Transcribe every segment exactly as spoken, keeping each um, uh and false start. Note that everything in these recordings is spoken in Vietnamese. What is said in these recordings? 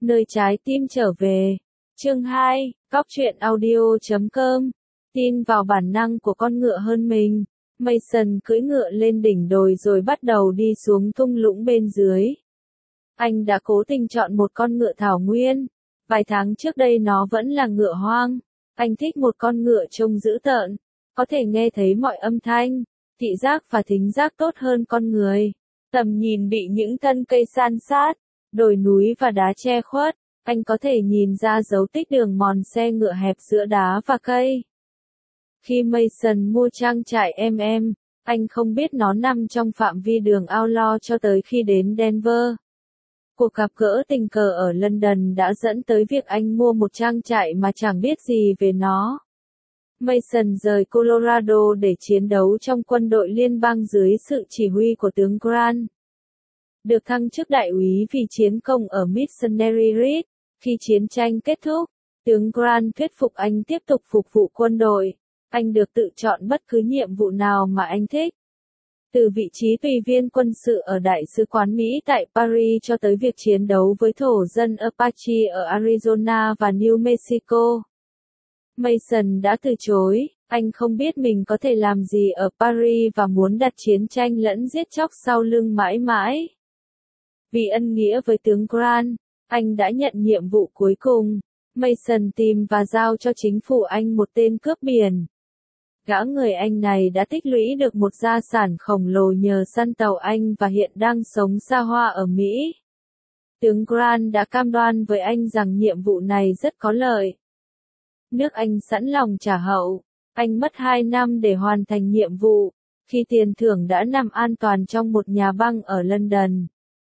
Nơi trái tim trở về. Chương hai, Góc truyện audio chấm com. Tin vào bản năng của con ngựa hơn mình. Mason cưỡi ngựa lên đỉnh đồi rồi bắt đầu đi xuống thung lũng bên dưới. Anh đã cố tình chọn một con ngựa thảo nguyên. Vài tháng trước đây nó vẫn là ngựa hoang. Anh thích một con ngựa trông dữ tợn, có thể nghe thấy mọi âm thanh, thị giác và thính giác tốt hơn con người. Tầm nhìn bị những thân cây san sát, đồi núi và đá che khuất, anh có thể nhìn ra dấu tích đường mòn xe ngựa hẹp giữa đá và cây. Khi Mason mua trang trại em em, anh không biết nó nằm trong phạm vi đường Outlaw cho tới khi đến Denver. Cuộc gặp gỡ tình cờ ở London đã dẫn tới việc anh mua một trang trại mà chẳng biết gì về nó. Mason rời Colorado để chiến đấu trong quân đội liên bang dưới sự chỉ huy của tướng Grant. Được thăng chức đại úy vì chiến công ở Missionary Ridge. Khi chiến tranh kết thúc, tướng Grant thuyết phục anh tiếp tục phục vụ quân đội. Anh được tự chọn bất cứ nhiệm vụ nào mà anh thích. Từ vị trí tùy viên quân sự ở Đại sứ quán Mỹ tại Paris cho tới việc chiến đấu với thổ dân Apache ở Arizona và New Mexico. Mason đã từ chối, anh không biết mình có thể làm gì ở Paris và muốn đặt chiến tranh lẫn giết chóc sau lưng mãi mãi. Vì ân nghĩa với tướng Grant, anh đã nhận nhiệm vụ cuối cùng. Mason tìm và giao cho chính phủ Anh một tên cướp biển. Gã người Anh này đã tích lũy được một gia sản khổng lồ nhờ săn tàu Anh và hiện đang sống xa hoa ở Mỹ. Tướng Grant đã cam đoan với anh rằng nhiệm vụ này rất có lợi. Nước Anh sẵn lòng trả hậu. Anh mất hai năm để hoàn thành nhiệm vụ, khi tiền thưởng đã nằm an toàn trong một nhà băng ở London.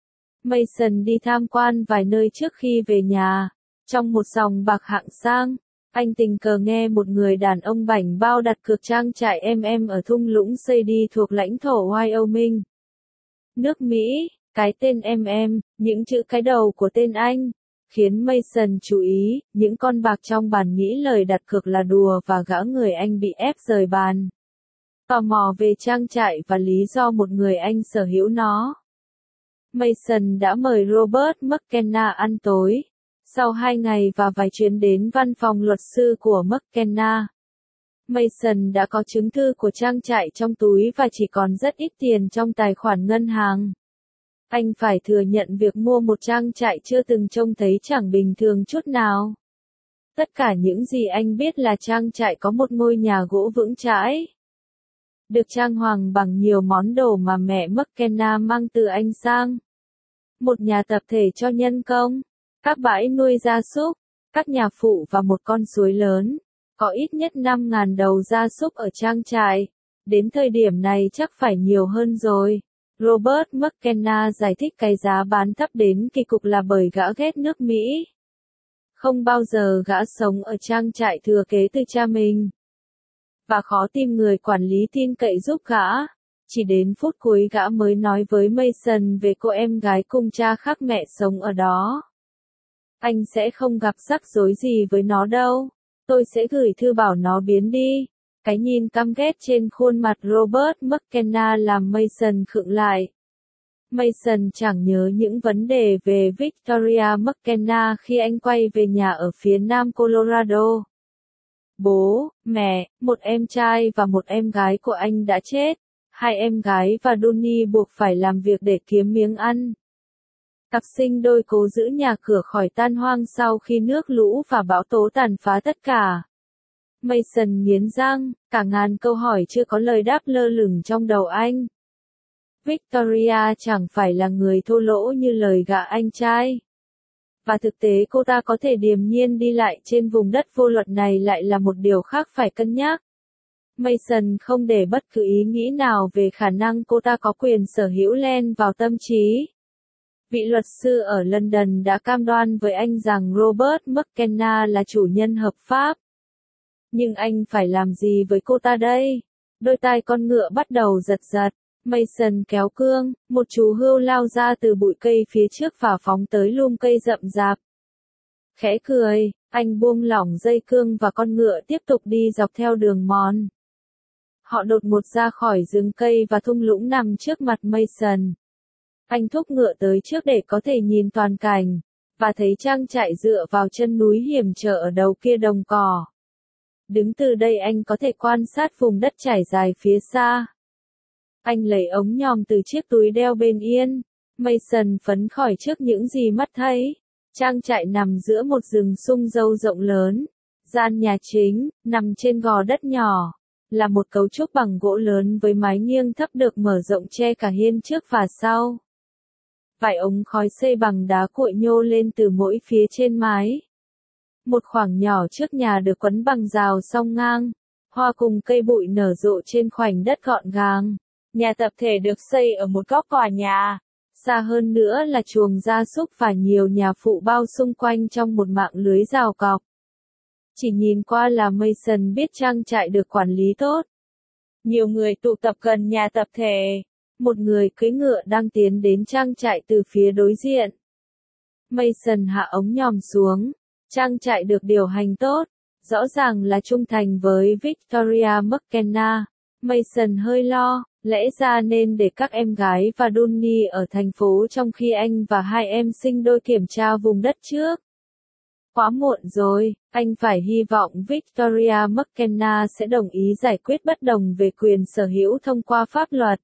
Mason đi tham quan vài nơi trước khi về nhà. Trong một sòng bạc hạng sang, anh tình cờ nghe một người đàn ông bảnh bao đặt cược trang trại em em ở thung lũng Shady thuộc lãnh thổ Wyoming, nước Mỹ. Cái tên em em, những chữ cái đầu của tên anh, khiến Mason chú ý. Những con bạc trong bàn nghĩ lời đặt cược là đùa và gã người Anh bị ép rời bàn. Tò mò về trang trại và lý do một người Anh sở hữu nó, Mason đã mời Robert McKenna ăn tối. Sau hai ngày và vài chuyến đến văn phòng luật sư của McKenna, Mason đã có chứng thư của trang trại trong túi và chỉ còn rất ít tiền trong tài khoản ngân hàng. Anh phải thừa nhận việc mua một trang trại chưa từng trông thấy chẳng bình thường chút nào. Tất cả những gì anh biết là trang trại có một ngôi nhà gỗ vững chãi, được trang hoàng bằng nhiều món đồ mà mẹ McKenna mang từ Anh sang. Một nhà tập thể cho nhân công, các bãi nuôi gia súc, các nhà phụ và một con suối lớn. Có ít nhất năm nghìn đầu gia súc ở trang trại. Đến thời điểm này chắc phải nhiều hơn rồi. Robert McKenna giải thích cái giá bán thấp đến kỳ cục là bởi gã ghét nước Mỹ. Không bao giờ gã sống ở trang trại thừa kế từ cha mình. Và khó tìm người quản lý tin cậy giúp gã. Chỉ đến phút cuối gã mới nói với Mason về cô em gái cùng cha khác mẹ sống ở đó. Anh sẽ không gặp rắc rối gì với nó đâu. Tôi sẽ gửi thư bảo nó biến đi. Cái nhìn căm ghét trên khuôn mặt Robert McKenna làm Mason khựng lại. Mason chẳng nhớ những vấn đề về Victoria McKenna khi anh quay về nhà ở phía nam Colorado. Bố, mẹ, một em trai và một em gái của anh đã chết. Hai em gái và Donnie buộc phải làm việc để kiếm miếng ăn. Cặp sinh đôi cố giữ nhà cửa khỏi tan hoang sau khi nước lũ và bão tố tàn phá tất cả. Mason nghiến răng, cả ngàn câu hỏi chưa có lời đáp lơ lửng trong đầu anh. Victoria chẳng phải là người thô lỗ như lời gã anh trai. Và thực tế cô ta có thể điềm nhiên đi lại trên vùng đất vô luật này lại là một điều khác phải cân nhắc. Mason không để bất cứ ý nghĩ nào về khả năng cô ta có quyền sở hữu len vào tâm trí. Vị luật sư ở London đã cam đoan với anh rằng Robert McKenna là chủ nhân hợp pháp. Nhưng anh phải làm gì với cô ta đây? Đôi tai con ngựa bắt đầu giật giật. Mason kéo cương, một chú hươu lao ra từ bụi cây phía trước và phóng tới lùm cây rậm rạp. Khẽ cười, anh buông lỏng dây cương và con ngựa tiếp tục đi dọc theo đường mòn. Họ đột ngột ra khỏi rừng cây và thung lũng nằm trước mặt Mason. Anh thúc ngựa tới trước để có thể nhìn toàn cảnh. và thấy trang trại dựa vào chân núi hiểm trở ở đầu kia đồng cỏ. Đứng từ đây anh có thể quan sát vùng đất trải dài phía xa. Anh lấy ống nhòm từ chiếc túi đeo bên yên. Mason phấn khởi trước những gì mắt thấy. Trang trại nằm giữa một rừng sung dâu rộng lớn. Gian nhà chính, nằm trên gò đất nhỏ, là một cấu trúc bằng gỗ lớn với mái nghiêng thấp được mở rộng che cả hiên trước và sau. Vài ống khói xây bằng đá cuội nhô lên từ mỗi phía trên mái. Một khoảng nhỏ trước nhà được quấn bằng rào song ngang, hoa cùng cây bụi nở rộ trên khoảnh đất gọn gàng. Nhà tập thể được xây ở một góc tòa nhà. Xa hơn nữa là chuồng gia súc và nhiều nhà phụ bao xung quanh trong một mạng lưới rào cọc. Chỉ nhìn qua là Mason biết trang trại được quản lý tốt. Nhiều người tụ tập gần nhà tập thể. Một người cưỡi ngựa đang tiến đến trang trại từ phía đối diện. Mason hạ ống nhòm xuống. Trang trại được điều hành tốt. Rõ ràng là trung thành với Victoria McKenna. Mason hơi lo, lẽ ra nên để các em gái và Donnie ở thành phố trong khi anh và hai em sinh đôi kiểm tra vùng đất trước. Quá muộn rồi, anh phải hy vọng Victoria McKenna sẽ đồng ý giải quyết bất đồng về quyền sở hữu thông qua pháp luật.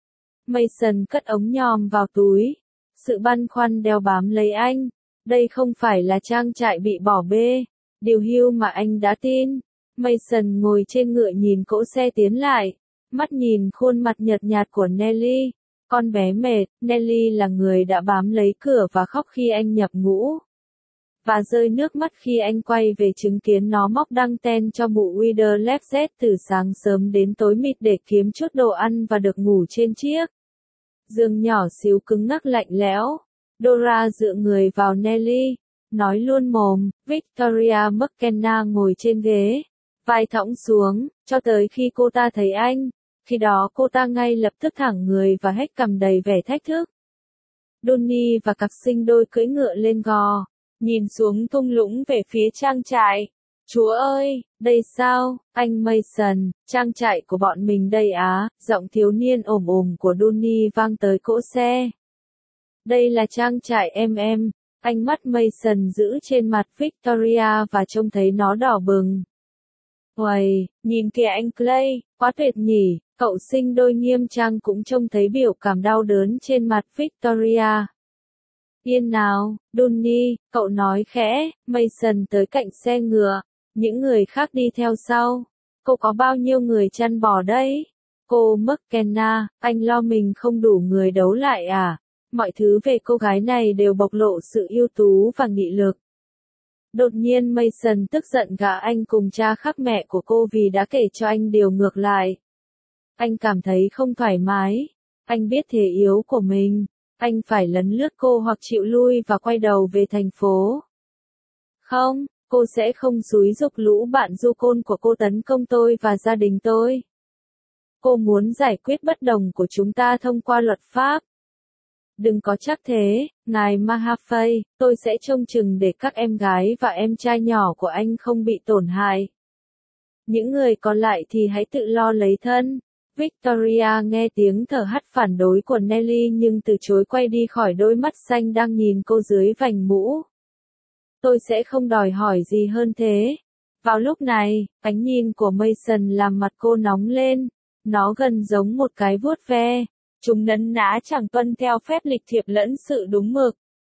Mason cất ống nhòm vào túi. Sự băn khoăn đeo bám lấy anh. Đây không phải là trang trại bị bỏ bê. Điều hưu mà anh đã tin. Mason ngồi trên ngựa nhìn cỗ xe tiến lại. Mắt nhìn khuôn mặt nhợt nhạt của Nelly. Con bé mệt, Nelly là người đã bám lấy cửa và khóc khi anh nhập ngũ. Và rơi nước mắt khi anh quay về chứng kiến nó móc đăng ten cho mụ Widerlefz từ sáng sớm đến tối mịt để kiếm chút đồ ăn và được ngủ trên chiếc giường nhỏ xíu cứng ngắc lạnh lẽo. Dora dựa người vào Nelly, nói luôn mồm. Victoria McKenna ngồi trên ghế, vai thõng xuống, cho tới khi cô ta thấy anh. Khi đó cô ta ngay lập tức thẳng người và hét cằm đầy vẻ thách thức. Donnie và cặp sinh đôi cưỡi ngựa lên gò, nhìn xuống thung lũng về phía trang trại. Chúa ơi, đây sao, anh Mason, trang trại của bọn mình đây á, giọng thiếu niên ồm ồm của Donnie vang tới cỗ xe. Đây là trang trại em em, ánh mắt Mason giữ trên mặt Victoria và trông thấy nó đỏ bừng. Uầy, nhìn kìa anh Clay, quá tuyệt nhỉ, cậu sinh đôi nghiêm trang cũng trông thấy biểu cảm đau đớn trên mặt Victoria. Yên nào, Donnie, cậu nói khẽ. Mason tới cạnh xe ngựa, những người khác đi theo sau. Cô có bao nhiêu người chăn bò đấy? Cô McKenna, anh lo mình không đủ người đấu lại à? Mọi thứ về cô gái này đều bộc lộ sự ưu tú và nghị lực. Đột nhiên Mason tức giận gã anh cùng cha khác mẹ của cô vì đã kể cho anh điều ngược lại. Anh cảm thấy không thoải mái. Anh biết thể yếu của mình. Anh phải lấn lướt cô hoặc chịu lui và quay đầu về thành phố. Không, cô sẽ không xúi giục lũ bạn du côn của cô tấn công tôi và gia đình tôi. Cô muốn giải quyết bất đồng của chúng ta thông qua luật pháp. Đừng có chắc thế, ngài Mahaffey, tôi sẽ trông chừng để các em gái và em trai nhỏ của anh không bị tổn hại. Những người còn lại thì hãy tự lo lấy thân. Victoria nghe tiếng thở hắt phản đối của Nelly nhưng từ chối quay đi khỏi đôi mắt xanh đang nhìn cô dưới vành mũ. Tôi sẽ không đòi hỏi gì hơn thế. Vào lúc này, ánh nhìn của Mason làm mặt cô nóng lên. Nó gần giống một cái vuốt ve. Chúng nấn ná chẳng tuân theo phép lịch thiệp lẫn sự đúng mực.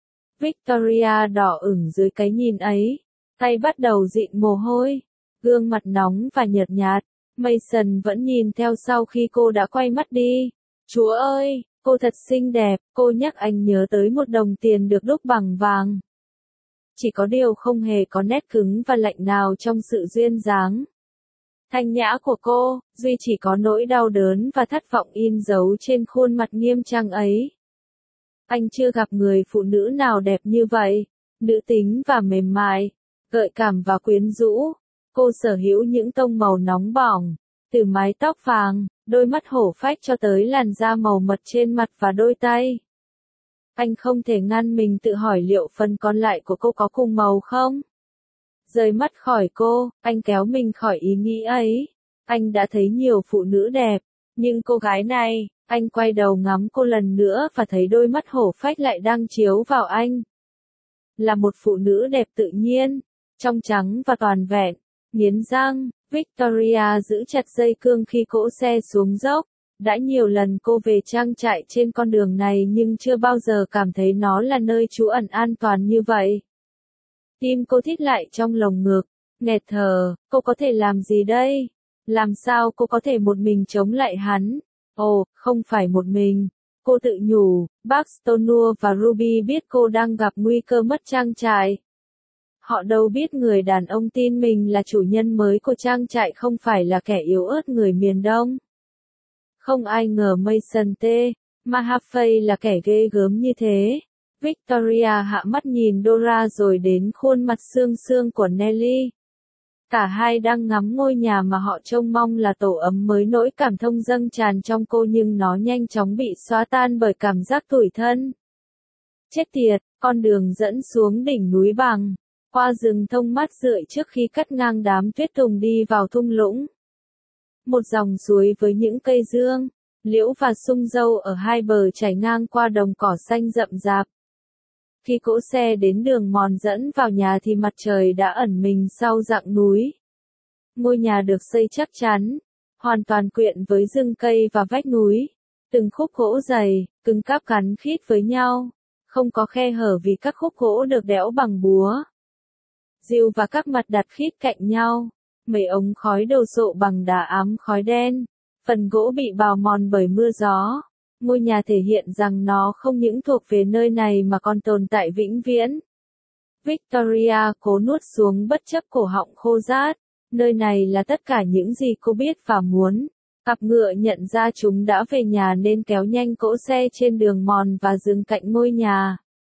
Victoria đỏ ửng dưới cái nhìn ấy. Tay bắt đầu dịn mồ hôi. Gương mặt nóng và nhợt nhạt. Mason vẫn nhìn theo sau khi cô đã quay mắt đi. Chúa ơi, cô thật xinh đẹp, cô nhắc anh nhớ tới một đồng tiền được đúc bằng vàng. Chỉ có điều không hề có nét cứng và lạnh nào trong sự duyên dáng thanh nhã của cô, duy chỉ có nỗi đau đớn và thất vọng in dấu trên khuôn mặt nghiêm trang ấy. Anh chưa gặp người phụ nữ nào đẹp như vậy, nữ tính và mềm mại, gợi cảm và quyến rũ. Cô sở hữu những tông màu nóng bỏng, từ mái tóc vàng, đôi mắt hổ phách cho tới làn da màu mật trên mặt và đôi tay. Anh không thể ngăn mình tự hỏi liệu phần còn lại của cô có cùng màu không? Rời mắt khỏi cô, anh kéo mình khỏi ý nghĩ ấy. Anh đã thấy nhiều phụ nữ đẹp, nhưng cô gái này, anh quay đầu ngắm cô lần nữa và thấy đôi mắt hổ phách lại đang chiếu vào anh. là một phụ nữ đẹp tự nhiên, trong trắng và toàn vẹn. Nghiến răng, Victoria giữ chặt dây cương khi cỗ xe xuống dốc. Đã nhiều lần cô về trang trại trên con đường này nhưng chưa bao giờ cảm thấy nó là nơi trú ẩn an toàn như vậy. Tim cô thít lại trong lồng ngực, nghẹt thở, cô có thể làm gì đây? Làm sao cô có thể một mình chống lại hắn? Ồ, không phải một mình. Cô tự nhủ, Baxtonua và Ruby biết cô đang gặp nguy cơ mất trang trại. Họ đâu biết người đàn ông tin mình là chủ nhân mới của trang trại không phải là kẻ yếu ớt người miền Đông. Không ai ngờ Mason T. Mahaffey là kẻ ghê gớm như thế. Victoria hạ mắt nhìn Dora rồi đến khuôn mặt xương xương của Nelly. Cả hai đang ngắm ngôi nhà mà họ trông mong là tổ ấm mới, nỗi cảm thông dâng tràn trong cô nhưng nó nhanh chóng bị xóa tan bởi cảm giác tủi thân. Chết tiệt, con đường dẫn xuống đỉnh núi bằng, qua rừng thông mát rượi trước khi cắt ngang đám tuyết tùng đi vào thung lũng. Một dòng suối với những cây dương, liễu và sung dâu ở hai bờ chảy ngang qua đồng cỏ xanh rậm rạp. Khi cỗ xe đến đường mòn dẫn vào nhà thì mặt trời đã ẩn mình sau rặng núi. Ngôi nhà được xây chắc chắn, hoàn toàn quyện với rừng cây và vách núi. Từng khúc gỗ dày, cứng cáp gắn khít với nhau, không có khe hở vì các khúc gỗ được đẽo bằng búa. Rìu và các mặt đặt khít cạnh nhau, mấy ống khói đồ sộ bằng đá ám khói đen, phần gỗ bị bào mòn bởi mưa gió. Ngôi nhà thể hiện rằng nó không những thuộc về nơi này mà còn tồn tại vĩnh viễn. Victoria cố nuốt xuống bất chấp cổ họng khô rát. Nơi này là tất cả những gì cô biết và muốn. Cặp ngựa nhận ra chúng đã về nhà nên kéo nhanh cỗ xe trên đường mòn và dừng cạnh ngôi nhà.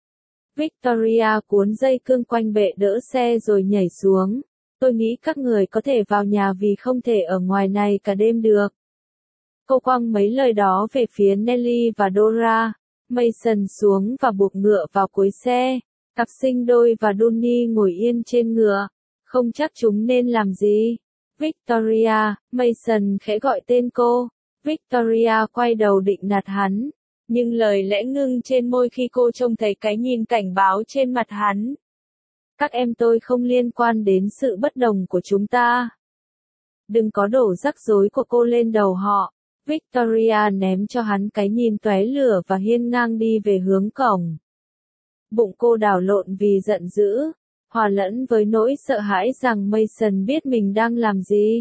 Victoria cuốn dây cương quanh bệ đỡ xe rồi nhảy xuống. Tôi nghĩ các người có thể vào nhà vì không thể ở ngoài này cả đêm được. Cô quăng mấy lời đó về phía Nelly và Dora. Mason xuống và buộc ngựa vào cuối xe. Cặp sinh đôi và Donnie ngồi yên trên ngựa. Không chắc chúng nên làm gì. Victoria, Mason khẽ gọi tên cô. Victoria quay đầu định nạt hắn. Nhưng lời lẽ ngưng trên môi khi cô trông thấy cái nhìn cảnh báo trên mặt hắn. Các em tôi không liên quan đến sự bất đồng của chúng ta. Đừng có đổ rắc rối của cô lên đầu họ. Victoria ném cho hắn cái nhìn tóe lửa và hiên ngang đi về hướng cổng. Bụng cô đảo lộn vì giận dữ, hòa lẫn với nỗi sợ hãi rằng Mason biết mình đang làm gì.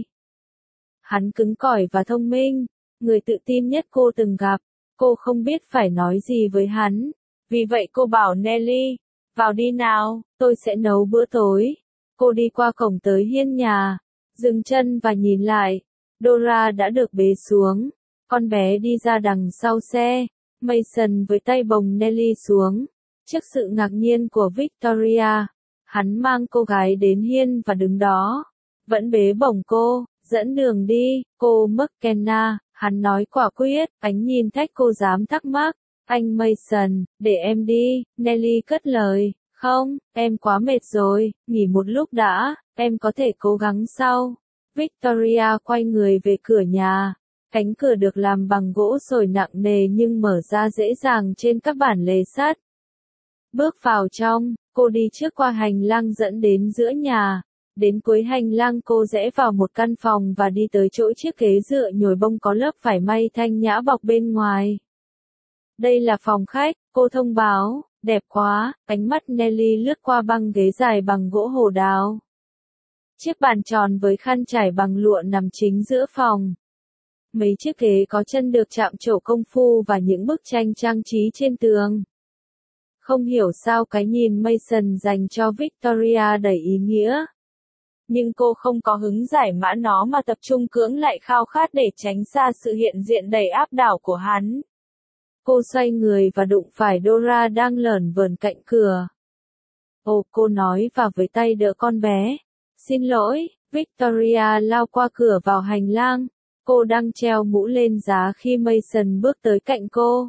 Hắn cứng cỏi và thông minh, người tự tin nhất cô từng gặp. Cô không biết phải nói gì với hắn. Vì vậy cô bảo Nelly, vào đi nào, tôi sẽ nấu bữa tối. Cô đi qua cổng tới hiên nhà, dừng chân và nhìn lại. Dora đã được bế xuống. Con bé đi ra đằng sau xe. Mason với tay bồng Nelly xuống. Trước sự ngạc nhiên của Victoria, hắn mang cô gái đến hiên và đứng đó. Vẫn bế bổng cô, dẫn đường đi, cô McKenna, hắn nói quả quyết, ánh nhìn thách cô dám thắc mắc. Anh Mason, để em đi, Nelly cất lời. Không, em quá mệt rồi, nghỉ một lúc đã, em có thể cố gắng sau. Victoria quay người về cửa nhà. Cánh cửa được làm bằng gỗ sồi nặng nề nhưng mở ra dễ dàng trên các bản lề sắt. Bước vào trong, cô đi trước qua hành lang dẫn đến giữa nhà. Đến cuối hành lang cô rẽ vào một căn phòng và đi tới chỗ chiếc ghế dựa nhồi bông có lớp vải may thanh nhã bọc bên ngoài. Đây là phòng khách, cô thông báo, đẹp quá, ánh mắt Nelly lướt qua băng ghế dài bằng gỗ hồ đào. Chiếc bàn tròn với khăn trải bằng lụa nằm chính giữa phòng. Mấy chiếc ghế có chân được chạm trổ công phu và những bức tranh trang trí trên tường. Không hiểu sao cái nhìn Mason dành cho Victoria đầy ý nghĩa. Nhưng cô không có hứng giải mã nó mà tập trung cưỡng lại khao khát để tránh xa sự hiện diện đầy áp đảo của hắn. Cô xoay người và đụng phải Dora đang lởn vởn cạnh cửa. Ồ, cô nói và với tay đỡ con bé. Xin lỗi, Victoria lao qua cửa vào hành lang. Cô đang treo mũ lên giá khi Mason bước tới cạnh cô.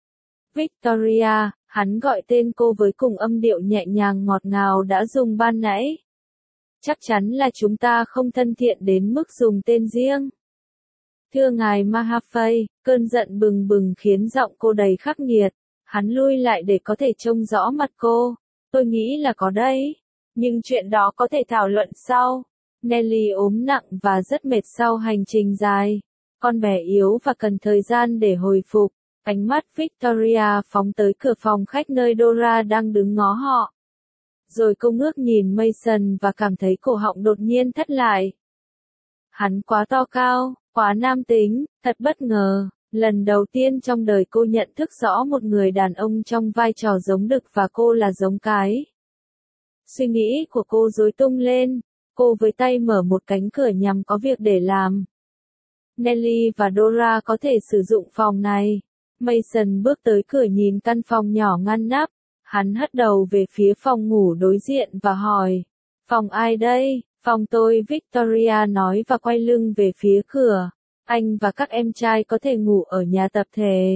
Victoria, hắn gọi tên cô với cùng âm điệu nhẹ nhàng ngọt ngào đã dùng ban nãy. Chắc chắn là chúng ta không thân thiện đến mức dùng tên riêng. Thưa ngài Mahaffey, cơn giận bừng bừng khiến giọng cô đầy khắc nghiệt. Hắn lui lại để có thể trông rõ mặt cô. Tôi nghĩ là có đấy. Nhưng chuyện đó có thể thảo luận sau. Nelly ốm nặng và rất mệt sau hành trình dài. Con bé yếu và cần thời gian để hồi phục. Ánh mắt Victoria phóng tới cửa phòng khách nơi Dora đang đứng ngó họ. Rồi cô ngước nhìn Mason và cảm thấy cổ họng đột nhiên thắt lại. Hắn quá to cao, quá nam tính, thật bất ngờ. Lần đầu tiên trong đời cô nhận thức rõ một người đàn ông trong vai trò giống đực và cô là giống cái. Suy nghĩ của cô rối tung lên. Cô với tay mở một cánh cửa nhằm có việc để làm. Nelly và Dora có thể sử dụng phòng này. Mason bước tới cửa nhìn căn phòng nhỏ ngăn nắp. Hắn hất đầu về phía phòng ngủ đối diện và hỏi. Phòng ai đây? Phòng tôi, Victoria nói và quay lưng về phía cửa. Anh và các em trai có thể ngủ ở nhà tập thể.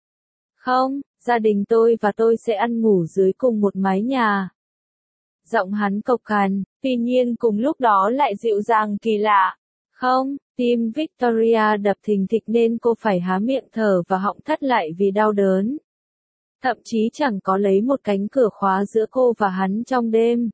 Không, gia đình tôi và tôi sẽ ăn ngủ dưới cùng một mái nhà. Giọng hắn cộc cằn, tuy nhiên cùng lúc đó lại dịu dàng kỳ lạ. Không, tim Victoria đập thình thịch nên cô phải há miệng thở và họng thắt lại vì đau đớn. Thậm chí chẳng có lấy một cánh cửa khóa giữa cô và hắn trong đêm.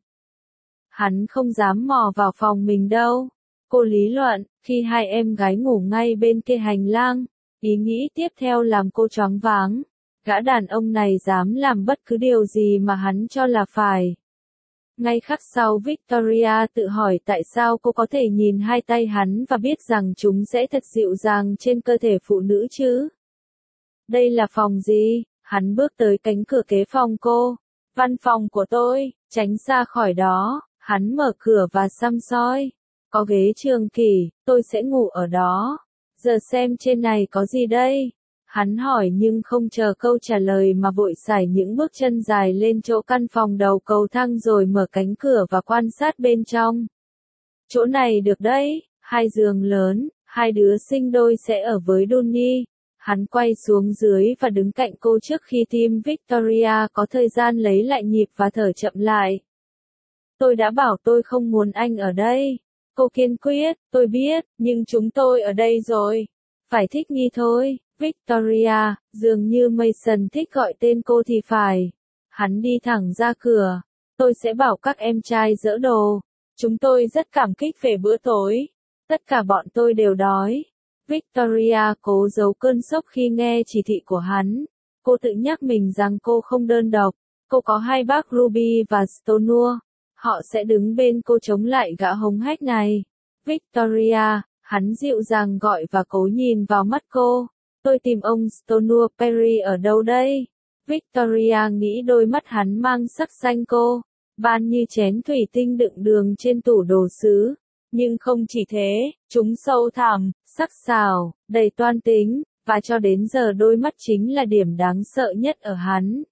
Hắn không dám mò vào phòng mình đâu. Cô lý luận, khi hai em gái ngủ ngay bên kia hành lang, ý nghĩ tiếp theo làm cô choáng váng. Gã đàn ông này dám làm bất cứ điều gì mà hắn cho là phải. Ngay khắc sau Victoria tự hỏi tại sao cô có thể nhìn hai tay hắn và biết rằng chúng sẽ thật dịu dàng trên cơ thể phụ nữ chứ. Đây là phòng gì? Hắn bước tới cánh cửa kế phòng cô. Văn phòng của tôi, tránh xa khỏi đó. Hắn mở cửa và xăm soi. Có ghế trường kỷ, tôi sẽ ngủ ở đó. Giờ xem trên này có gì đây? Hắn hỏi nhưng không chờ câu trả lời mà vội sải những bước chân dài lên chỗ căn phòng đầu cầu thang rồi mở cánh cửa và quan sát bên trong. Chỗ này được đấy, hai giường lớn, hai đứa sinh đôi sẽ ở với Donnie. Hắn quay xuống dưới và đứng cạnh cô trước khi tim Victoria có thời gian lấy lại nhịp và thở chậm lại. Tôi đã bảo tôi không muốn anh ở đây. Cô kiên quyết, tôi biết, nhưng chúng tôi ở đây rồi. Phải thích nghi thôi. Victoria, dường như Mason thích gọi tên cô thì phải. Hắn đi thẳng ra cửa. Tôi sẽ bảo các em trai dỡ đồ. Chúng tôi rất cảm kích về bữa tối. Tất cả bọn tôi đều đói. Victoria cố giấu cơn sốc khi nghe chỉ thị của hắn. Cô tự nhắc mình rằng cô không đơn độc. Cô có hai bác Ruby và Stonewall. Họ sẽ đứng bên cô chống lại gã hống hách này. Victoria, hắn dịu dàng gọi và cố nhìn vào mắt cô. Tôi tìm ông Stonewall Perry ở đâu đây? Victoria nghĩ đôi mắt hắn mang sắc xanh cô. Ban như chén thủy tinh đựng đường trên tủ đồ sứ. Nhưng không chỉ thế, chúng sâu thẳm, sắc sảo, đầy toan tính, và cho đến giờ đôi mắt chính là điểm đáng sợ nhất ở hắn.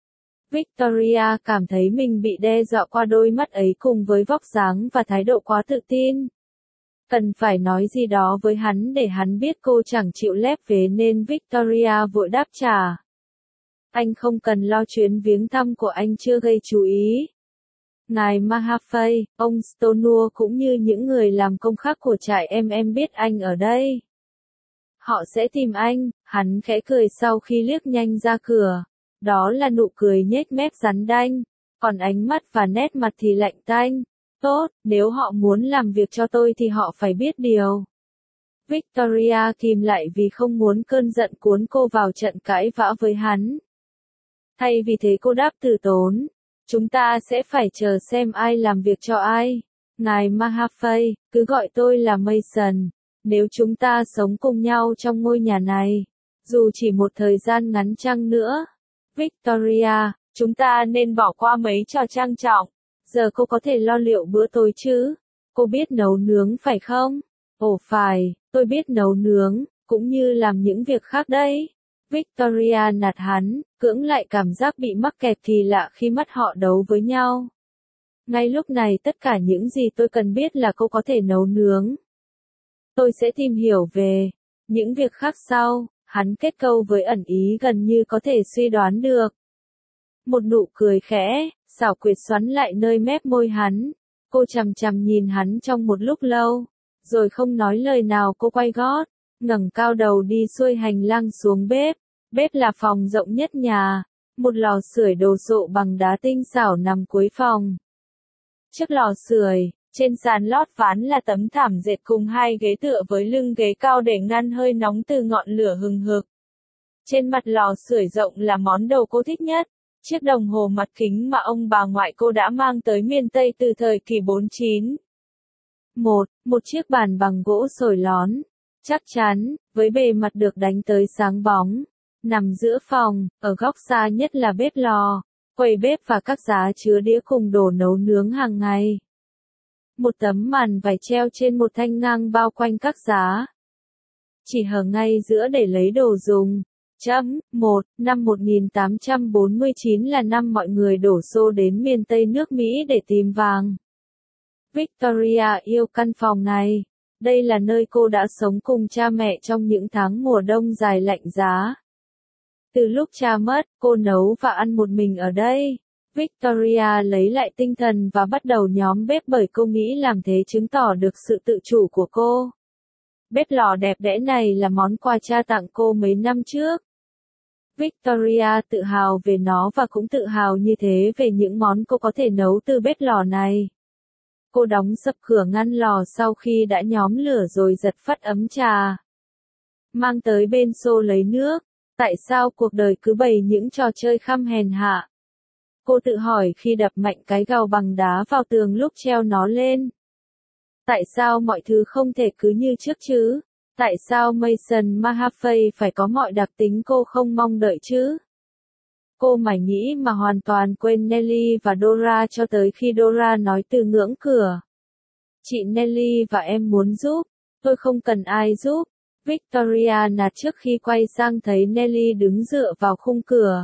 Victoria cảm thấy mình bị đe dọa qua đôi mắt ấy cùng với vóc dáng và thái độ quá tự tin. Cần phải nói gì đó với hắn để hắn biết cô chẳng chịu lép vế nên Victoria vội đáp trả. Anh không cần lo, chuyến viếng thăm của anh chưa gây chú ý. Ngài Mahaffey, ông Stonewall cũng như những người làm công khác của trại em em biết anh ở đây. Họ sẽ tìm anh, hắn khẽ cười sau khi liếc nhanh ra cửa. Đó là nụ cười nhếch mép rắn đanh, còn ánh mắt và nét mặt thì lạnh tanh. Tốt, nếu họ muốn làm việc cho tôi thì họ phải biết điều. Victoria kìm lại vì không muốn cơn giận cuốn cô vào trận cãi vã với hắn. Thay vì thế cô đáp từ tốn. Chúng ta sẽ phải chờ xem ai làm việc cho ai. Ngài Mahaffey, cứ gọi tôi là Mason. Nếu chúng ta sống cùng nhau trong ngôi nhà này, dù chỉ một thời gian ngắn chăng nữa. Victoria, chúng ta nên bỏ qua mấy trò trang trọng. Giờ cô có thể lo liệu bữa tối chứ? Cô biết nấu nướng phải không? Ồ phải, tôi biết nấu nướng, cũng như làm những việc khác đấy. Victoria nạt hắn, cưỡng lại cảm giác bị mắc kẹt kỳ lạ khi mắt họ đấu với nhau. Ngay lúc này tất cả những gì tôi cần biết là cô có thể nấu nướng. Tôi sẽ tìm hiểu về những việc khác sau, hắn kết câu với ẩn ý gần như có thể suy đoán được. Một nụ cười khẽ, xảo quyệt xoắn lại nơi mép môi hắn. Cô chằm chằm nhìn hắn trong một lúc lâu, rồi không nói lời nào cô quay gót, ngẩng cao đầu đi xuôi hành lang xuống bếp. Bếp là phòng rộng nhất nhà. Một lò sưởi đồ sộ bằng đá tinh xảo nằm cuối phòng. Trước lò sưởi, trên sàn lót ván là tấm thảm dệt cùng hai ghế tựa với lưng ghế cao để ngăn hơi nóng từ ngọn lửa hừng hực. Trên mặt lò sưởi rộng là món đồ cô thích nhất, chiếc đồng hồ mặt kính mà ông bà ngoại cô đã mang tới miền Tây từ thời kỳ bốn chín. Một, một chiếc bàn bằng gỗ sồi lón, chắc chắn, với bề mặt được đánh tới sáng bóng, nằm giữa phòng, ở góc xa nhất là bếp lò, quầy bếp và các giá chứa đĩa cùng đồ nấu nướng hàng ngày. Một tấm màn vải treo trên một thanh ngang bao quanh các giá. Chỉ hở ngay giữa để lấy đồ dùng. Chấm, một, năm một nghìn tám trăm bốn mươi chín là năm mọi người đổ xô đến miền Tây nước Mỹ để tìm vàng. Victoria yêu căn phòng này. Đây là nơi cô đã sống cùng cha mẹ trong những tháng mùa đông dài lạnh giá. Từ lúc cha mất, cô nấu và ăn một mình ở đây. Victoria lấy lại tinh thần và bắt đầu nhóm bếp bởi cô nghĩ làm thế chứng tỏ được sự tự chủ của cô. Bếp lò đẹp đẽ này là món quà cha tặng cô mấy năm trước. Victoria tự hào về nó và cũng tự hào như thế về những món cô có thể nấu từ bếp lò này. Cô đóng sập cửa ngăn lò sau khi đã nhóm lửa rồi giật phắt ấm trà. Mang tới bên xô lấy nước. Tại sao cuộc đời cứ bày những trò chơi khăm hèn hạ? Cô tự hỏi khi đập mạnh cái gàu bằng đá vào tường lúc treo nó lên. Tại sao mọi thứ không thể cứ như trước chứ? Tại sao Mason Mahaffey phải có mọi đặc tính cô không mong đợi chứ? Cô mải nghĩ mà hoàn toàn quên Nelly và Dora cho tới khi Dora nói từ ngưỡng cửa. Chị Nelly và em muốn giúp, tôi không cần ai giúp. Victoria nạt trước khi quay sang thấy Nelly đứng dựa vào khung cửa.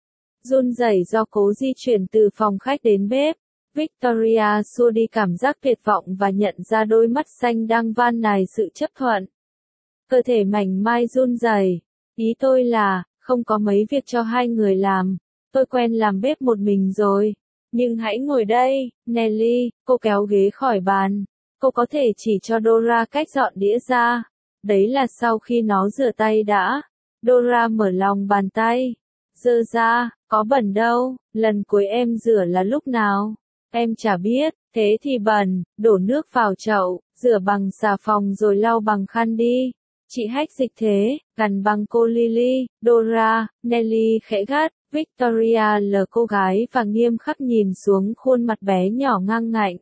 Run rẩy do cố di chuyển từ phòng khách đến bếp. Victoria xua đi cảm giác tuyệt vọng và nhận ra đôi mắt xanh đang van nài sự chấp thuận. Cơ thể mảnh mai run rẩy. Ý tôi là, không có mấy việc cho hai người làm. Tôi quen làm bếp một mình rồi. Nhưng hãy ngồi đây, Nelly, cô kéo ghế khỏi bàn. Cô có thể chỉ cho Dora cách dọn đĩa ra. Đấy là sau khi nó rửa tay đã. Dora mở lòng bàn tay. Dơ ra, có bẩn đâu, lần cuối em rửa là lúc nào? Em chả biết, thế thì bẩn, đổ nước vào chậu, rửa bằng xà phòng rồi lau bằng khăn đi. Chị hách dịch thế, gằn bằng cô Lily, Dora, Nelly khẽ gắt, Victoria lờ cô gái và nghiêm khắc nhìn xuống khuôn mặt bé nhỏ ngang ngạnh.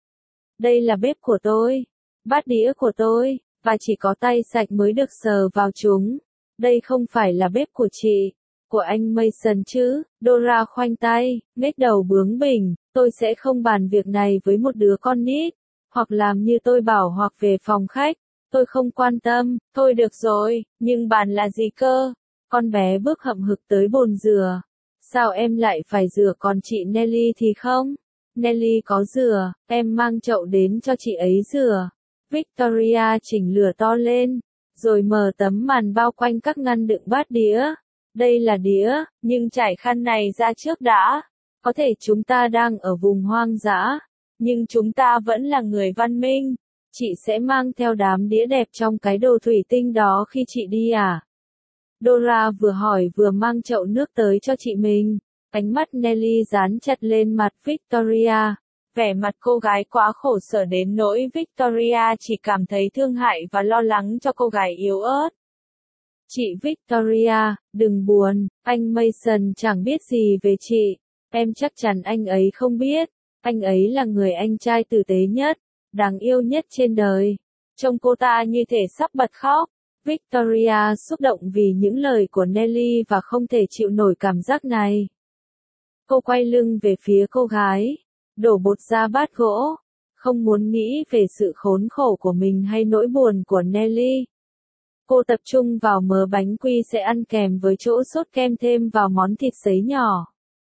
Đây là bếp của tôi, bát đĩa của tôi, và chỉ có tay sạch mới được sờ vào chúng. Đây không phải là bếp của chị, của anh Mason chứ. Dora khoanh tay, nhếch đầu bướng bỉnh, tôi sẽ không bàn việc này với một đứa con nít, hoặc làm như tôi bảo hoặc về phòng khách. Tôi không quan tâm, thôi được rồi, nhưng bàn là gì cơ? Con bé bước hậm hực tới bồn rửa. Sao em lại phải rửa còn chị Nelly thì không? Nelly có rửa, em mang chậu đến cho chị ấy rửa. Victoria chỉnh lửa to lên, rồi mở tấm màn bao quanh các ngăn đựng bát đĩa. Đây là đĩa, nhưng trải khăn này ra trước đã. Có thể chúng ta đang ở vùng hoang dã, nhưng chúng ta vẫn là người văn minh. Chị sẽ mang theo đám đĩa đẹp trong cái đồ thủy tinh đó khi chị đi à? Dora vừa hỏi vừa mang chậu nước tới cho chị mình. Ánh mắt Nelly dán chặt lên mặt Victoria. Vẻ mặt cô gái quá khổ sở đến nỗi Victoria chỉ cảm thấy thương hại và lo lắng cho cô gái yếu ớt. Chị Victoria, đừng buồn, anh Mason chẳng biết gì về chị. Em chắc chắn anh ấy không biết. Anh ấy là người anh trai tử tế nhất, đáng yêu nhất trên đời. Trông cô ta như thể sắp bật khóc. Victoria xúc động vì những lời của Nelly và không thể chịu nổi cảm giác này. Cô quay lưng về phía cô gái, đổ bột ra bát gỗ, không muốn nghĩ về sự khốn khổ của mình hay nỗi buồn của Nelly. Cô tập trung vào mớ bánh quy sẽ ăn kèm với chỗ sốt kem thêm vào món thịt sấy nhỏ.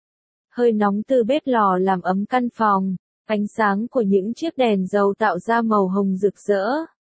Hơi nóng từ bếp lò làm ấm căn phòng, ánh sáng của những chiếc đèn dầu tạo ra màu hồng rực rỡ.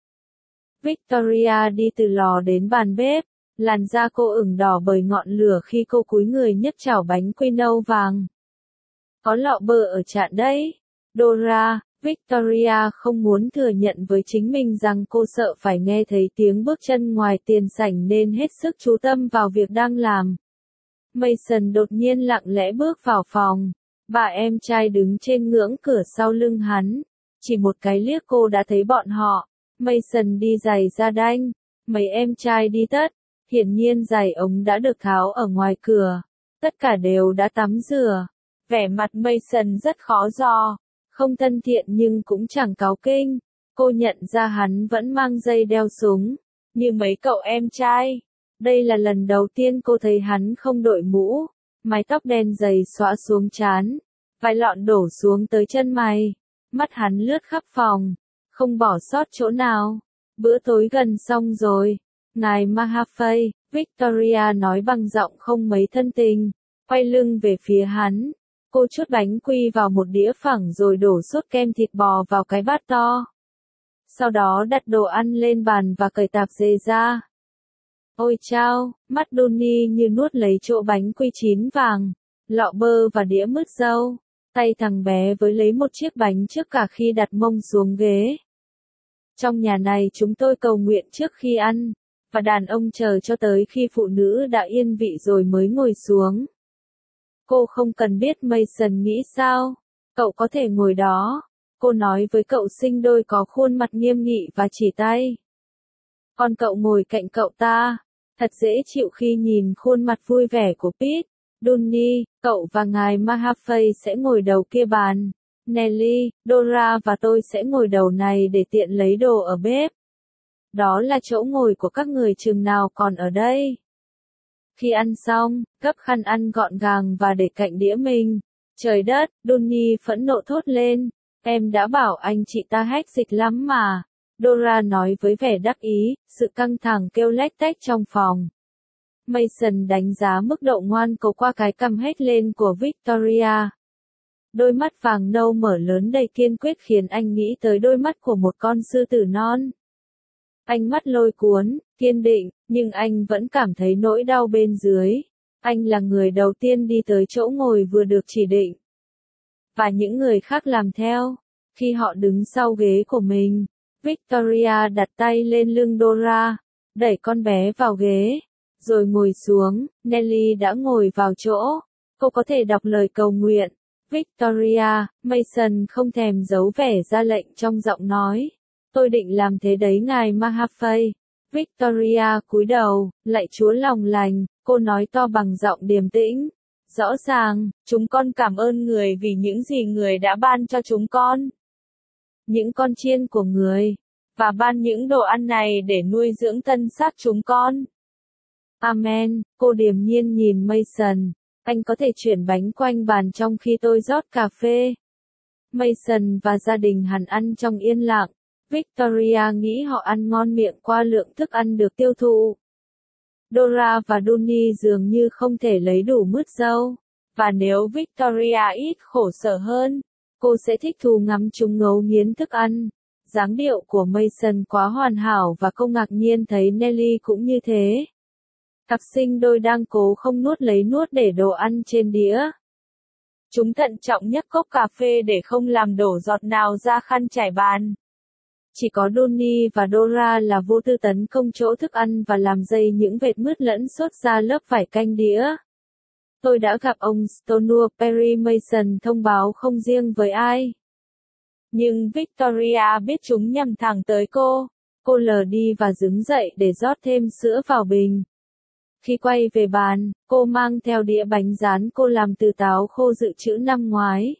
Victoria đi từ lò đến bàn bếp, làn da cô ửng đỏ bởi ngọn lửa khi cô cúi người nhấc chảo bánh quy nâu vàng. Có lọ bơ ở chạn đấy. Dora, Victoria không muốn thừa nhận với chính mình rằng cô sợ phải nghe thấy tiếng bước chân ngoài tiền sảnh nên hết sức chú tâm vào việc đang làm. Mason đột nhiên lặng lẽ bước vào phòng. Bà em trai đứng trên ngưỡng cửa sau lưng hắn. Chỉ một cái liếc cô đã thấy bọn họ. Mason đi giày ra đanh. Mấy em trai đi tất. Hiển nhiên giày ống đã được tháo ở ngoài cửa. Tất cả đều đã tắm rửa. Vẻ mặt Mason rất khó dò. Không thân thiện nhưng cũng chẳng cáu kinh. Cô nhận ra hắn vẫn mang dây đeo súng. Như mấy cậu em trai. Đây là lần đầu tiên cô thấy hắn không đội mũ. Mái tóc đen dày xõa xuống trán. Vài lọn đổ xuống tới chân mày. Mắt hắn lướt khắp phòng. Không bỏ sót chỗ nào. Bữa tối gần xong rồi. Ngài Mahaffey, Victoria nói bằng giọng không mấy thân tình. Quay lưng về phía hắn. Cô chút bánh quy vào một đĩa phẳng rồi đổ sốt kem thịt bò vào cái bát to. Sau đó đặt đồ ăn lên bàn và cởi tạp dề ra. Ôi chao, mắt Donnie như nuốt lấy chỗ bánh quy chín vàng, lọ bơ và đĩa mứt dâu. Tay thằng bé với lấy một chiếc bánh trước cả khi đặt mông xuống ghế. Trong nhà này chúng tôi cầu nguyện trước khi ăn, và đàn ông chờ cho tới khi phụ nữ đã yên vị rồi mới ngồi xuống. Cô không cần biết Mason nghĩ sao, cậu có thể ngồi đó. Cô nói với cậu sinh đôi có khuôn mặt nghiêm nghị và chỉ tay. Còn cậu ngồi cạnh cậu ta. Thật dễ chịu khi nhìn khuôn mặt vui vẻ của Pete. Donnie, cậu và ngài Mahaffey sẽ ngồi đầu kia bàn. Nelly, Dora và tôi sẽ ngồi đầu này để tiện lấy đồ ở bếp. Đó là chỗ ngồi của các người chừng nào còn ở đây. Khi ăn xong, gấp khăn ăn gọn gàng và để cạnh đĩa mình. Trời đất, Donnie phẫn nộ thốt lên. Em đã bảo anh chị ta hách dịch lắm mà. Dora nói với vẻ đắc ý, sự căng thẳng kêu lách tách trong phòng. Mason đánh giá mức độ ngoan cố qua cái cằm hết lên của Victoria. Đôi mắt vàng nâu mở lớn đầy kiên quyết khiến anh nghĩ tới đôi mắt của một con sư tử non. Ánh mắt lôi cuốn, kiên định, nhưng anh vẫn cảm thấy nỗi đau bên dưới. Anh là người đầu tiên đi tới chỗ ngồi vừa được chỉ định. Và những người khác làm theo. Khi họ đứng sau ghế của mình, Victoria đặt tay lên lưng Dora, đẩy con bé vào ghế, rồi ngồi xuống. Nelly đã ngồi vào chỗ. Cô có thể đọc lời cầu nguyện. Victoria, Mason không thèm giấu vẻ ra lệnh trong giọng nói. Tôi định làm thế đấy ngài Mahaffey. Victoria cúi đầu, lạy Chúa lòng lành, cô nói to bằng giọng điềm tĩnh. Rõ ràng, chúng con cảm ơn người vì những gì người đã ban cho chúng con. Những con chiên của người, và ban những đồ ăn này để nuôi dưỡng thân xác chúng con. Amen, cô điềm nhiên nhìn Mason. Anh có thể chuyển bánh quanh bàn trong khi tôi rót cà phê. Mason và gia đình hắn ăn trong yên lặng. Victoria nghĩ họ ăn ngon miệng qua lượng thức ăn được tiêu thụ. Dora và Donnie dường như không thể lấy đủ mứt dâu. Và nếu Victoria ít khổ sở hơn, cô sẽ thích thú ngắm chúng ngấu nghiến thức ăn. Dáng điệu của Mason quá hoàn hảo và cô ngạc nhiên thấy Nelly cũng như thế. Cặp sinh đôi đang cố không nuốt lấy nuốt để đồ ăn trên đĩa. Chúng thận trọng nhấc cốc cà phê để không làm đổ giọt nào ra khăn trải bàn. Chỉ có Donnie và Dora là vô tư tấn công chỗ thức ăn và làm dây những vệt mứt lẫn sốt ra lớp vải canh đĩa. Tôi đã gặp ông Stonewall Perry Mason thông báo không riêng với ai. Nhưng Victoria biết chúng nhằm thẳng tới cô. Cô lờ đi và đứng dậy để rót thêm sữa vào bình. Khi quay về bàn, cô mang theo đĩa bánh rán cô làm từ táo khô dự trữ năm ngoái.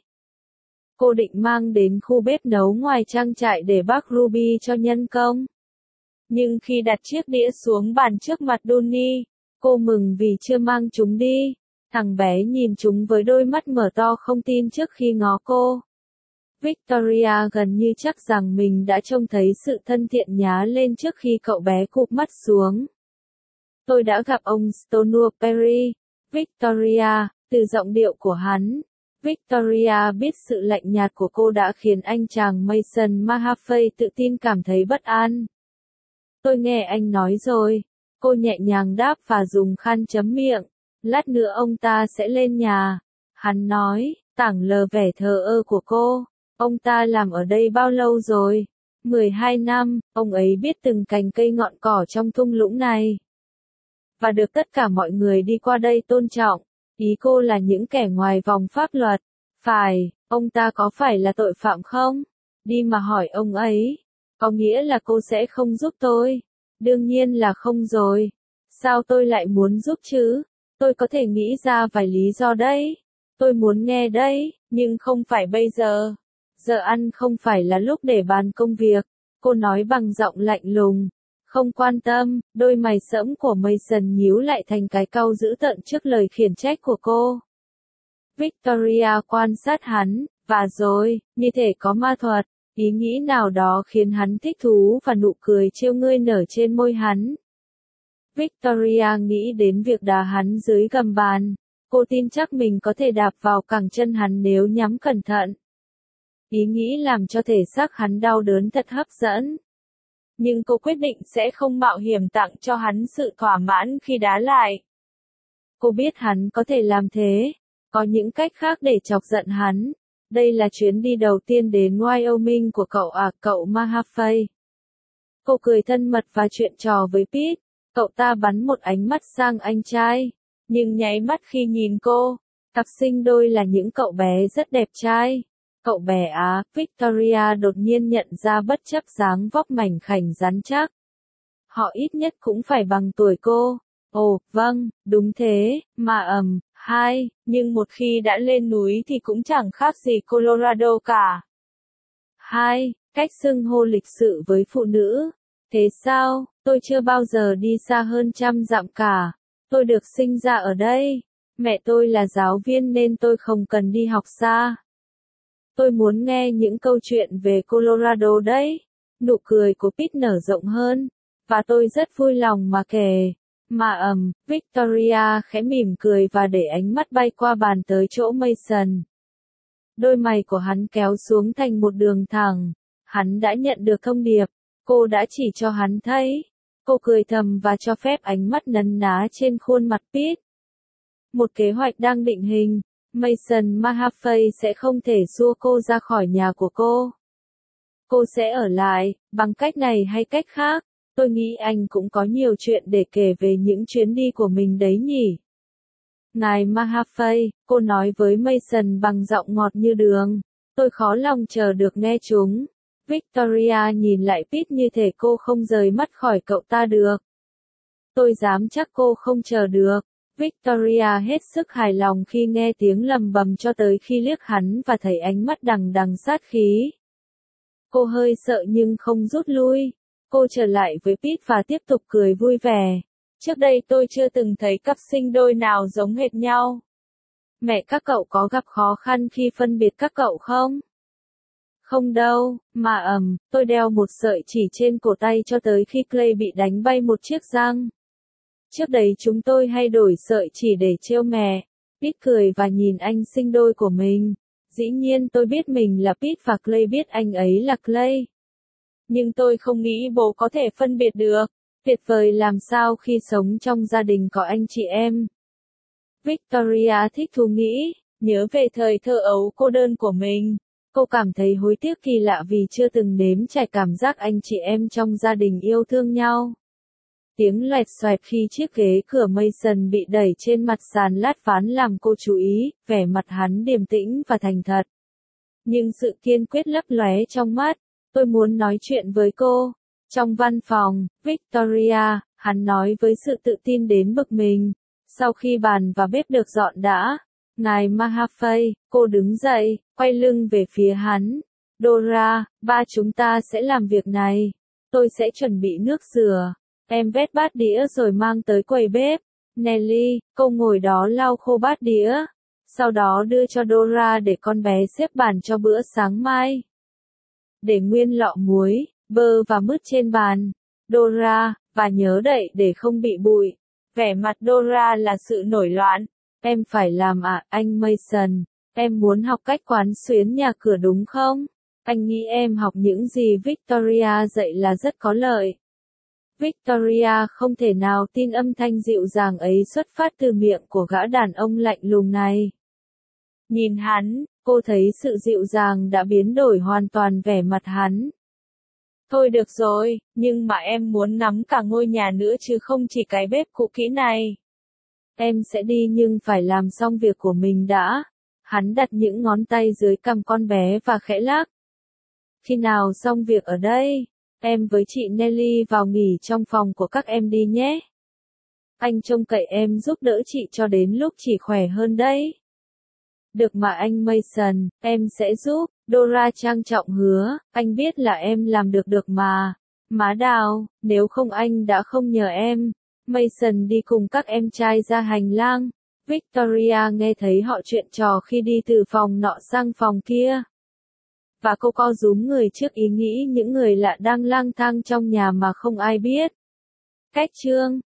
Cô định mang đến khu bếp nấu ngoài trang trại để bác Ruby cho nhân công. Nhưng khi đặt chiếc đĩa xuống bàn trước mặt Donnie, cô mừng vì chưa mang chúng đi. Thằng bé nhìn chúng với đôi mắt mở to không tin trước khi ngó cô. Victoria gần như chắc rằng mình đã trông thấy sự thân thiện nhá lên trước khi cậu bé cụp mắt xuống. Tôi đã gặp ông Stonewall Perry. Victoria, từ giọng điệu của hắn. Victoria biết sự lạnh nhạt của cô đã khiến anh chàng Mason Mahaffey tự tin cảm thấy bất an. Tôi nghe anh nói rồi. Cô nhẹ nhàng đáp và dùng khăn chấm miệng. Lát nữa ông ta sẽ lên nhà. Hắn nói, tảng lờ vẻ thờ ơ của cô. Ông ta làm ở đây bao lâu rồi? mười hai năm, ông ấy biết từng cành cây ngọn cỏ trong thung lũng này. và được tất cả mọi người đi qua đây tôn trọng. Ý cô là những kẻ ngoài vòng pháp luật. Phải, ông ta có phải là tội phạm không? Đi mà hỏi ông ấy. Có nghĩa là cô sẽ không giúp tôi? Đương nhiên là không rồi. Sao tôi lại muốn giúp chứ? Tôi có thể nghĩ ra vài lý do đấy. Tôi muốn nghe đấy, nhưng không phải bây giờ. Giờ ăn không phải là lúc để bàn công việc. Cô nói bằng giọng lạnh lùng. Không quan tâm, đôi mày sẫm của Mason nhíu lại thành cái cau dữ tợn trước lời khiển trách của cô. Victoria quan sát hắn, và rồi, như thể có ma thuật, ý nghĩ nào đó khiến hắn thích thú và nụ cười trêu ngươi nở trên môi hắn. Victoria nghĩ đến việc đá hắn dưới gầm bàn. Cô tin chắc mình có thể đạp vào cẳng chân hắn nếu nhắm cẩn thận. Ý nghĩ làm cho thể xác hắn đau đớn thật hấp dẫn. Nhưng cô quyết định sẽ không mạo hiểm tặng cho hắn sự thỏa mãn khi đá lại. Cô biết hắn có thể làm thế. Có những cách khác để chọc giận hắn. Đây là chuyến đi đầu tiên đến Wyoming của cậu à, cậu Mahaffey. Cô cười thân mật và chuyện trò với Pete. Cậu ta bắn một ánh mắt sang anh trai. Nhưng nháy mắt khi nhìn cô. Cặp sinh đôi là những cậu bé rất đẹp trai. Cậu bé á, Victoria đột nhiên nhận ra bất chấp dáng vóc mảnh khảnh rắn chắc. Họ ít nhất cũng phải bằng tuổi cô. Ồ, vâng, đúng thế, mà ầm, hai, nhưng một khi đã lên núi thì cũng chẳng khác gì Colorado cả. Hai, cách xưng hô lịch sự với phụ nữ. Thế sao, tôi chưa bao giờ đi xa hơn trăm dặm cả. Tôi được sinh ra ở đây. Mẹ tôi là giáo viên nên tôi không cần đi học xa. Tôi muốn nghe những câu chuyện về Colorado đấy. Nụ cười của Pete nở rộng hơn. Và tôi rất vui lòng mà kể. Mà ầm, Victoria khẽ mỉm cười và để ánh mắt bay qua bàn tới chỗ Mason. Đôi mày của hắn kéo xuống thành một đường thẳng. Hắn đã nhận được thông điệp. Cô đã chỉ cho hắn thấy. Cô cười thầm và cho phép ánh mắt nấn ná trên khuôn mặt Pete. Một kế hoạch đang định hình. Mason Mahaffey sẽ không thể xua cô ra khỏi nhà của cô. Cô sẽ ở lại, bằng cách này hay cách khác. Tôi nghĩ anh cũng có nhiều chuyện để kể về những chuyến đi của mình đấy nhỉ. Ngài Mahaffey, cô nói với Mason bằng giọng ngọt như đường. Tôi khó lòng chờ được nghe chúng. Victoria nhìn lại Pete như thể cô không rời mắt khỏi cậu ta được. Tôi dám chắc cô không chờ được. Victoria hết sức hài lòng khi nghe tiếng lầm bầm cho tới khi liếc hắn và thấy ánh mắt đằng đằng sát khí. Cô hơi sợ nhưng không rút lui. Cô trở lại với Pete và tiếp tục cười vui vẻ. Trước đây tôi chưa từng thấy cặp sinh đôi nào giống hệt nhau. Mẹ các cậu có gặp khó khăn khi phân biệt các cậu không? Không đâu, mà ầm, tôi đeo một sợi chỉ trên cổ tay cho tới khi Clay bị đánh bay một chiếc răng. Trước đấy chúng tôi hay đổi sợi chỉ để trêu mẹ. Pete cười và nhìn anh sinh đôi của mình. Dĩ nhiên tôi biết mình là Pete và Clay biết anh ấy là Clay. Nhưng tôi không nghĩ bố có thể phân biệt được. Tuyệt vời làm sao khi sống trong gia đình có anh chị em. Victoria thích thú nghĩ, nhớ về thời thơ ấu cô đơn của mình. Cô cảm thấy hối tiếc kỳ lạ vì chưa từng nếm trải cảm giác anh chị em trong gia đình yêu thương nhau. Tiếng loẹt xoẹt khi chiếc ghế cửa Mason bị đẩy trên mặt sàn lát ván làm cô chú ý, vẻ mặt hắn điềm tĩnh và thành thật. Nhưng sự kiên quyết lấp lóe trong mắt. Tôi muốn nói chuyện với cô. Trong văn phòng, Victoria, hắn nói với sự tự tin đến bực mình. Sau khi bàn và bếp được dọn đã, ngài Mahaffey, cô đứng dậy, quay lưng về phía hắn. Dora, ba chúng ta sẽ làm việc này. Tôi sẽ chuẩn bị nước rửa. Em vét bát đĩa rồi mang tới quầy bếp. Nelly, cô ngồi đó lau khô bát đĩa. Sau đó đưa cho Dora để con bé xếp bàn cho bữa sáng mai. Để nguyên lọ muối, bơ và mứt trên bàn. Dora, và nhớ đậy để không bị bụi. Vẻ mặt Dora là sự nổi loạn. Em phải làm à, anh Mason. Em muốn học cách quán xuyến nhà cửa đúng không? Anh nghĩ em học những gì Victoria dạy là rất có lợi. Victoria không thể nào tin âm thanh dịu dàng ấy xuất phát từ miệng của gã đàn ông lạnh lùng này. Nhìn hắn, cô thấy sự dịu dàng đã biến đổi hoàn toàn vẻ mặt hắn. Thôi được rồi, nhưng mà em muốn nắm cả ngôi nhà nữa chứ không chỉ cái bếp cũ kỹ này. Em sẽ đi nhưng phải làm xong việc của mình đã. Hắn đặt những ngón tay dưới cằm con bé và khẽ lắc. Khi nào xong việc ở đây, em với chị Nelly vào nghỉ trong phòng của các em đi nhé. Anh trông cậy em giúp đỡ chị cho đến lúc chị khỏe hơn đấy. Được mà anh Mason, em sẽ giúp. Dora trang trọng hứa, anh biết là em làm được được mà. Má Đào, nếu không anh đã không nhờ em. Mason đi cùng các em trai ra hành lang. Victoria nghe thấy họ chuyện trò khi đi từ phòng nọ sang phòng kia. Và cô co rúm người trước ý nghĩ những người lạ đang lang thang trong nhà mà không ai biết. Cách chương